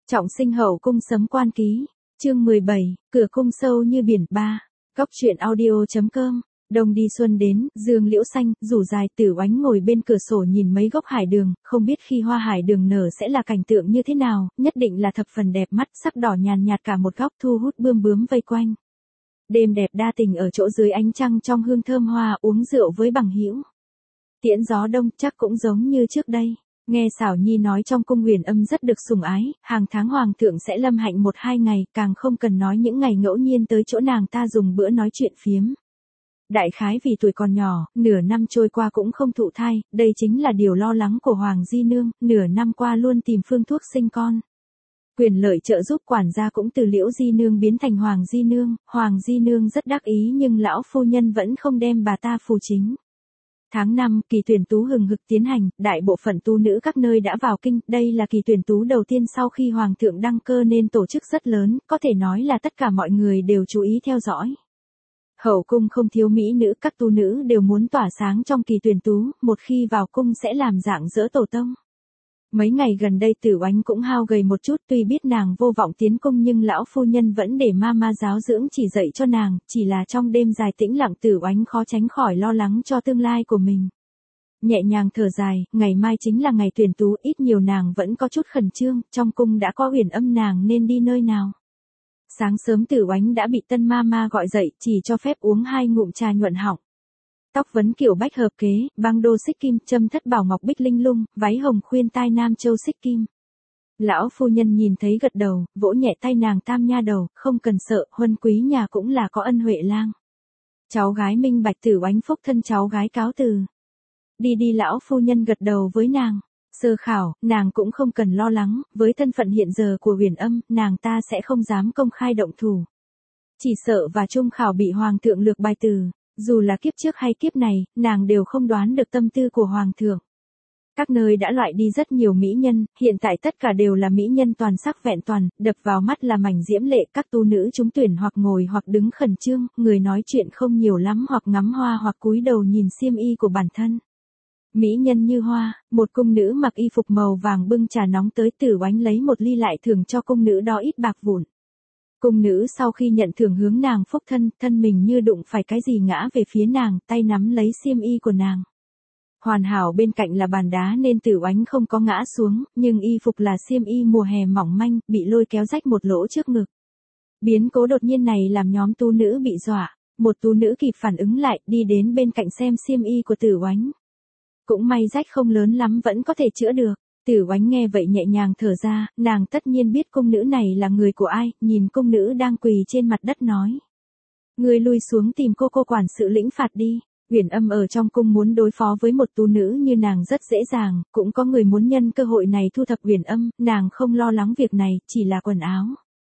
Trọng sinh hậu cung sấm quan ký, chương 17, cửa cung sâu như biển 3, góc truyện audio.com. Đông đi xuân đến, dương liễu xanh, rủ dài, Tử Oánh ngồi bên cửa sổ nhìn mấy gốc hải đường, không biết khi hoa hải đường nở sẽ là cảnh tượng như thế nào, nhất định là thập phần đẹp mắt, sắc đỏ nhàn nhạt cả một góc thu hút bươm bướm vây quanh. Đêm đẹp đa tình ở chỗ dưới ánh trăng trong hương thơm hoa, uống rượu với bằng hữu. Tiễn gió đông chắc cũng giống như trước đây. Nghe Xảo Nhi nói trong cung Huyền Âm rất được sủng ái, hàng tháng hoàng thượng sẽ lâm hạnh 1-2 ngày, càng không cần nói những ngày ngẫu nhiên tới chỗ nàng ta dùng bữa nói chuyện phiếm. Đại khái vì tuổi còn nhỏ, nửa năm trôi qua cũng không thụ thai, đây chính là điều lo lắng của Hoàng Di Nương, nửa năm qua luôn tìm phương thuốc sinh con. Quyền lợi trợ giúp quản gia cũng từ Liễu Di Nương biến thành Hoàng Di Nương rất đắc ý nhưng lão phu nhân vẫn không đem bà ta phù chính. Tháng 5, kỳ tuyển tú hừng hực tiến hành, đại bộ phận tu nữ các nơi đã vào kinh, đây là kỳ tuyển tú đầu tiên sau khi Hoàng thượng đăng cơ nên tổ chức rất lớn, có thể nói là tất cả mọi người đều chú ý theo dõi. Hậu cung không thiếu mỹ nữ, các tu nữ đều muốn tỏa sáng trong kỳ tuyển tú, một khi vào cung sẽ làm rạng rỡ tổ tông. Mấy ngày gần đây Tử Oánh cũng hao gầy một chút, tuy biết nàng vô vọng tiến cung nhưng lão phu nhân vẫn để ma giáo dưỡng chỉ dạy cho nàng, chỉ là trong đêm dài tĩnh lặng Tử Oánh khó tránh khỏi lo lắng cho tương lai của mình. Nhẹ nhàng thở dài, ngày mai chính là ngày tuyển tú, ít nhiều nàng vẫn có chút khẩn trương, trong cung đã có Huyền Âm nàng nên đi nơi nào. Sáng sớm Tử Oánh đã bị tân ma gọi dậy, chỉ cho phép uống 2 ngụm trà nhuận họng. Tóc vấn kiểu bách hợp kế, băng đô xích kim, châm thất bảo ngọc bích linh lung, váy hồng khuyên tai nam châu xích kim. Lão phu nhân nhìn thấy gật đầu, vỗ nhẹ tay nàng, tam nha đầu, không cần sợ, huân quý nhà cũng là có ân huệ lang. Cháu gái minh bạch. Tử Oánh phúc thân cháu gái cáo từ. Đi lão phu nhân gật đầu với nàng. Sơ khảo, nàng cũng không cần lo lắng, với thân phận hiện giờ của Huyền Âm, nàng ta sẽ không dám công khai động thủ. Chỉ sợ và trung khảo bị hoàng thượng lược bài từ. Dù là kiếp trước hay kiếp này, nàng đều không đoán được tâm tư của hoàng thượng. Các nơi đã loại đi rất nhiều mỹ nhân, hiện tại tất cả đều là mỹ nhân toàn sắc vẹn toàn, đập vào mắt là mảnh diễm lệ, các tu nữ trúng tuyển hoặc ngồi hoặc đứng khẩn trương, người nói chuyện không nhiều lắm hoặc ngắm hoa hoặc cúi đầu nhìn xiêm y của bản thân. Mỹ nhân như hoa, một cung nữ mặc y phục màu vàng bưng trà nóng tới, Tử Oánh lấy một ly lại thưởng cho cung nữ đó ít bạc vụn. Cung nữ sau khi nhận thưởng hướng nàng phúc thân, thân mình như đụng phải cái gì ngã về phía nàng, tay nắm lấy xiêm y của nàng. Hoàn hảo bên cạnh là bàn đá nên Tử Oánh không có ngã xuống, nhưng y phục là xiêm y mùa hè mỏng manh, bị lôi kéo rách một lỗ trước ngực. Biến cố đột nhiên này làm nhóm tu nữ bị dọa, một tu nữ kịp phản ứng lại, đi đến bên cạnh xem xiêm y của Tử Oánh. Cũng may rách không lớn lắm, vẫn có thể chữa được. Tử Oánh nghe vậy nhẹ nhàng thở ra, nàng tất nhiên biết cung nữ này là người của ai, nhìn cung nữ đang quỳ trên mặt đất nói. Người lui xuống tìm cô quản sự lĩnh phạt đi. Huyền Âm ở trong cung muốn đối phó với một tu nữ như nàng rất dễ dàng, cũng có người muốn nhân cơ hội này thu thập Huyền Âm, nàng không lo lắng việc này, chỉ là quần áo.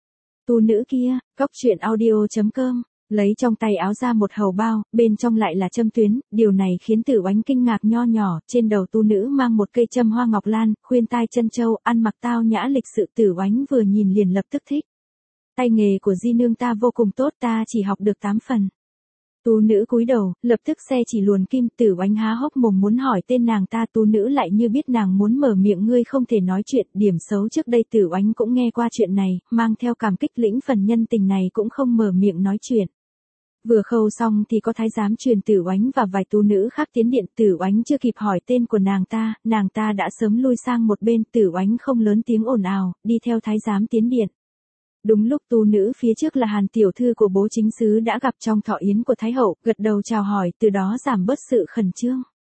Tu nữ kia, góc truyện audio.com. Lấy trong tay áo ra một hầu bao, bên trong lại là châm tuyến, điều này khiến Tử Oánh kinh ngạc nho nhỏ, trên đầu tu nữ mang một cây châm hoa ngọc lan, khuyên tai chân châu, ăn mặc tao nhã lịch sự. Tử Oánh vừa nhìn liền lập tức thích. Tay nghề của Di Nương ta vô cùng tốt, ta chỉ học được 8 phần. Tu nữ cúi đầu, lập tức xe chỉ luồn kim. Tử Oánh há hốc mồm muốn hỏi tên nàng ta, tu nữ lại như biết nàng muốn mở miệng, ngươi không thể nói chuyện. Điểm xấu trước đây Tử Oánh cũng nghe qua chuyện này, mang theo cảm kích lĩnh phần nhân tình này cũng không mở miệng nói chuyện. Vừa khâu xong thì có thái giám truyền Tử Oánh và vài tu nữ khác tiến điện. Tử Oánh chưa kịp hỏi tên của nàng ta đã sớm lui sang một bên. Tử Oánh không lớn tiếng ồn ào, đi theo thái giám tiến điện. Đúng lúc tu nữ phía trước là Hàn tiểu thư của bố chính sứ đã gặp trong thọ yến của Thái hậu, gật đầu chào hỏi, từ đó giảm bớt sự khẩn trương.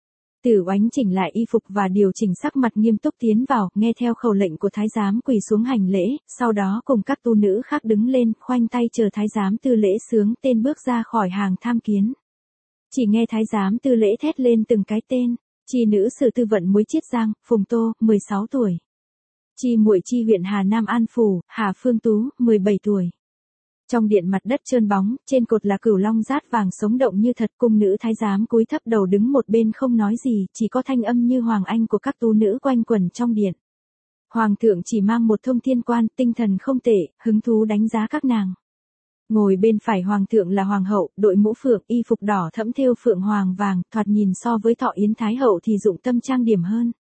Tử Oánh chỉnh lại y phục và điều chỉnh sắc mặt, nghiêm túc tiến vào, nghe theo khẩu lệnh của thái giám quỳ xuống hành lễ, sau đó cùng các tu nữ khác đứng lên, khoanh tay chờ thái giám tư lễ sướng tên bước ra khỏi hàng tham kiến. Chỉ nghe thái giám tư lễ thét lên từng cái tên. Chi nữ sử tư vận Muối Chiết Giang, Phùng Tô, 16 tuổi. Chi muội Chi huyện Hà Nam An Phủ, Hà Phương Tú, 17 tuổi. Trong điện mặt đất trơn bóng, trên cột là cửu long dát vàng sống động như thật, cung nữ thái giám cúi thấp đầu đứng một bên không nói gì, chỉ có thanh âm như hoàng anh của các tu nữ quanh quẩn trong điện. Hoàng thượng chỉ mang một thông thiên quan, tinh thần không tệ, hứng thú đánh giá các nàng. Ngồi bên phải hoàng thượng là hoàng hậu, đội mũ phượng, y phục đỏ thẫm thêu phượng hoàng vàng, thoạt nhìn so với thọ yến thái hậu thì dụng tâm trang điểm hơn.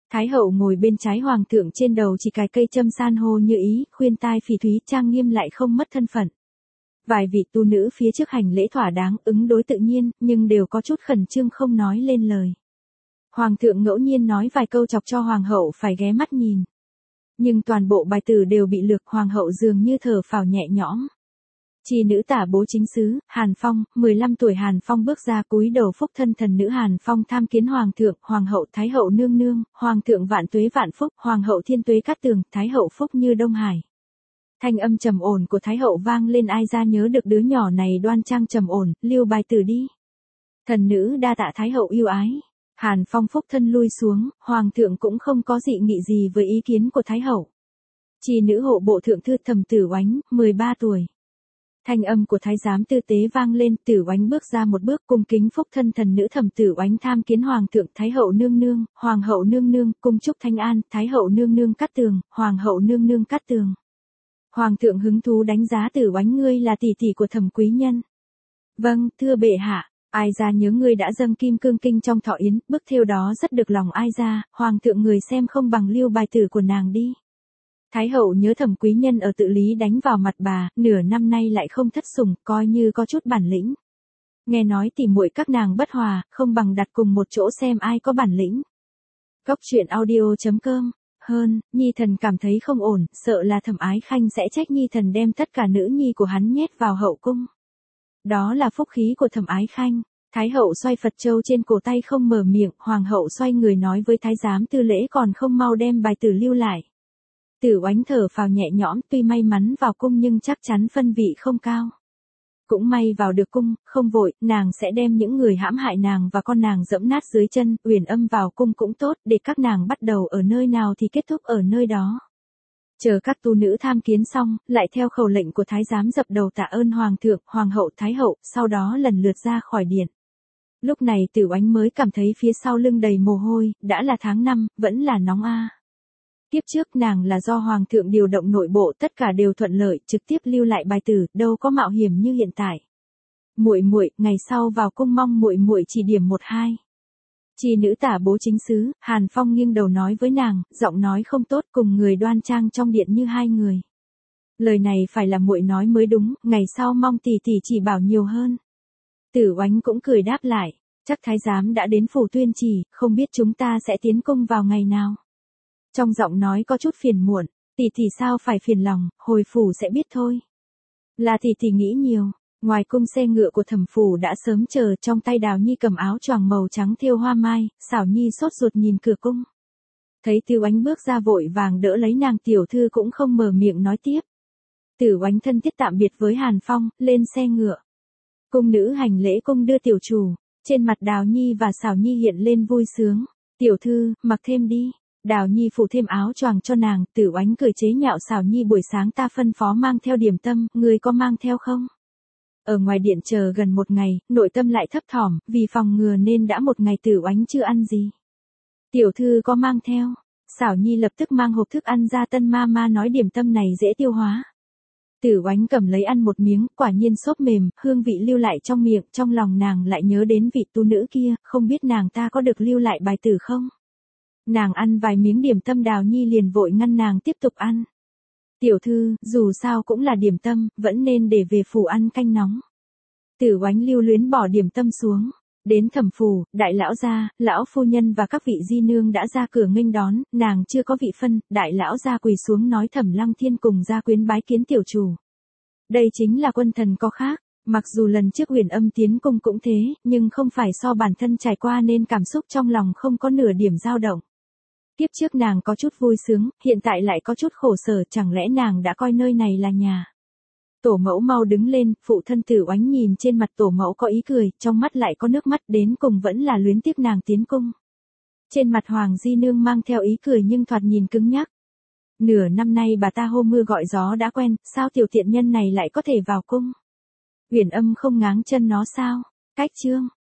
Thái hậu ngồi bên trái hoàng thượng, trên đầu chỉ cài cây châm san hô như ý, khuyên tai phỉ thúy, trang nghiêm lại không mất thân phận. Vài vị tu nữ phía trước hành lễ thỏa đáng, ứng đối tự nhiên, nhưng đều có chút khẩn trương không nói lên lời. Hoàng thượng ngẫu nhiên nói vài câu chọc cho hoàng hậu phải ghé mắt nhìn. Nhưng toàn bộ bài tử đều bị lược, hoàng hậu dường như thở phào nhẹ nhõm. Chi nữ tả bố chính sứ, Hàn Phong, 15 tuổi Hàn Phong bước ra cúi đầu phúc thân thần nữ Hàn Phong tham kiến hoàng thượng, hoàng hậu thái hậu nương nương, hoàng thượng vạn tuế vạn phúc, hoàng hậu thiên tuế cát tường, thái hậu phúc như Đông Hải. Thanh âm trầm ổn của thái hậu vang lên, ai ra nhớ được đứa nhỏ này đoan trang trầm ổn, lưu bài tử đi. Thần nữ đa tạ thái hậu yêu ái. Hàn Phong phúc thân lui xuống, hoàng thượng cũng không có dị nghị gì với ý kiến của thái hậu. Chi nữ hộ bộ thượng thư Thẩm Tử Oánh, 13 tuổi. Thanh âm của thái giám tư tế vang lên, Tử Oánh bước ra một bước, cung kính phúc thân thần nữ Thẩm Tử Oánh tham kiến hoàng thượng, thái hậu nương nương, hoàng hậu nương nương, cung chúc thanh an, thái hậu nương nương cát tường, hoàng hậu nương nương cát tường. Hoàng thượng hứng thú đánh giá Tử Oánh, ngươi là tỷ tỷ của Thẩm quý nhân. Vâng, thưa bệ hạ. Ai ra nhớ ngươi đã dâng kim cương kinh trong thọ yến, bức thêu đó rất được lòng ai ra, hoàng thượng người xem không bằng lưu bài tử của nàng đi. Thái hậu nhớ Thẩm quý nhân ở Tự Lý đánh vào mặt bà, nửa năm nay lại không thất sủng, coi như có chút bản lĩnh. Nghe nói tỉ muội các nàng bất hòa, không bằng đặt cùng một chỗ xem ai có bản lĩnh. Góc truyện audio.com. Hơn, Nhi thần cảm thấy không ổn, sợ là Thẩm Ái Khanh sẽ trách Nhi thần đem tất cả nữ nhi của hắn nhét vào hậu cung. Đó là phúc khí của Thẩm Ái Khanh. Thái hậu xoay Phật châu trên cổ tay không mở miệng, hoàng hậu xoay người nói với thái giám tư lễ còn không mau đem bài tử lưu lại. Tử Oánh thở phào nhẹ nhõm, tuy may mắn vào cung nhưng chắc chắn phân vị không cao. Cũng may vào được cung, không vội, nàng sẽ đem những người hãm hại nàng và con nàng dẫm nát dưới chân, Uyển Âm vào cung cũng tốt, để các nàng bắt đầu ở nơi nào thì kết thúc ở nơi đó. Chờ các tu nữ tham kiến xong, lại theo khẩu lệnh của thái giám dập đầu tạ ơn hoàng thượng, hoàng hậu, thái hậu, sau đó lần lượt ra khỏi điện. Lúc này Tử Oánh mới cảm thấy phía sau lưng đầy mồ hôi, đã là tháng 5, vẫn là nóng a. Tiếp trước nàng là do hoàng thượng điều động nội bộ, tất cả đều thuận lợi, trực tiếp lưu lại bài tử, đâu có mạo hiểm như hiện tại. Muội muội, ngày sau vào cung mong muội muội chỉ điểm 1-2. Chi nữ tả bố chính sứ, Hàn Phong nghiêng đầu nói với nàng, giọng nói không tốt, cùng người đoan trang trong điện như hai người. Lời này phải là muội nói mới đúng, ngày sau mong tỷ tỷ chỉ bảo nhiều hơn. Tử Oánh cũng cười đáp lại, chắc thái giám đã đến phủ tuyên chỉ, không biết chúng ta sẽ tiến cung vào ngày nào. Trong giọng nói có chút phiền muộn, tỷ tỷ sao phải phiền lòng, hồi phủ sẽ biết thôi. Là tỷ tỷ nghĩ nhiều. Ngoài cung xe ngựa của Thẩm phủ đã sớm chờ, trong tay Đào Nhi cầm áo choàng màu trắng thêu hoa mai, Xảo Nhi sốt ruột nhìn cửa cung. Thấy Tử Oánh bước ra vội vàng đỡ lấy nàng, tiểu thư cũng không mở miệng nói tiếp. Tử Oánh thân thiết tạm biệt với Hàn Phong, lên xe ngựa. Cung nữ hành lễ cung đưa tiểu chủ, trên mặt Đào Nhi và Xảo Nhi hiện lên vui sướng. Tiểu thư, mặc thêm đi. Đào Nhi phủ thêm áo choàng cho nàng, Tử Oánh cười chế nhạo Xảo Nhi, buổi sáng ta phân phó mang theo điểm tâm, ngươi có mang theo không? Ở ngoài điện chờ gần một ngày, nội tâm lại thấp thỏm, vì phòng ngừa nên đã một ngày Tử Oánh chưa ăn gì. Tiểu thư có mang theo. Xảo Nhi lập tức mang hộp thức ăn ra, Tân ma ma nói điểm tâm này dễ tiêu hóa. Tử Oánh cầm lấy ăn một miếng, quả nhiên xốp mềm, hương vị lưu lại trong miệng, trong lòng nàng lại nhớ đến vị tu nữ kia, không biết nàng ta có được lưu lại bài tử không? Nàng ăn vài miếng điểm tâm, Đào Nhi liền vội ngăn nàng tiếp tục ăn. Tiểu thư, dù sao cũng là điểm tâm, vẫn nên để về phủ ăn canh nóng. Tử Oánh lưu luyến bỏ điểm tâm xuống. Đến Thẩm phủ, đại lão gia, lão phu nhân và các vị di nương đã ra cửa nghênh đón, nàng chưa có vị phân, đại lão gia quỳ xuống nói Thẩm Lăng Thiên cùng gia quyến bái kiến tiểu chủ. Đây chính là quân thần có khác, mặc dù lần trước Uyển Âm tiến cung cũng thế, nhưng không phải so bản thân trải qua nên cảm xúc trong lòng không có nửa điểm dao động. Tiếp trước nàng có chút vui sướng, hiện tại lại có chút khổ sở, chẳng lẽ nàng đã coi nơi này là nhà. Tổ mẫu mau đứng lên, phụ thân Tử Oánh nhìn trên mặt tổ mẫu có ý cười, trong mắt lại có nước mắt, đến cùng vẫn là luyến tiếc nàng tiến cung. Trên mặt Hoàng Di Nương mang theo ý cười nhưng thoạt nhìn cứng nhắc. Nửa năm nay bà ta hô mưa gọi gió đã quen, sao tiểu tiện nhân này lại có thể vào cung? Uyển Âm không ngáng chân nó sao? Cách chương.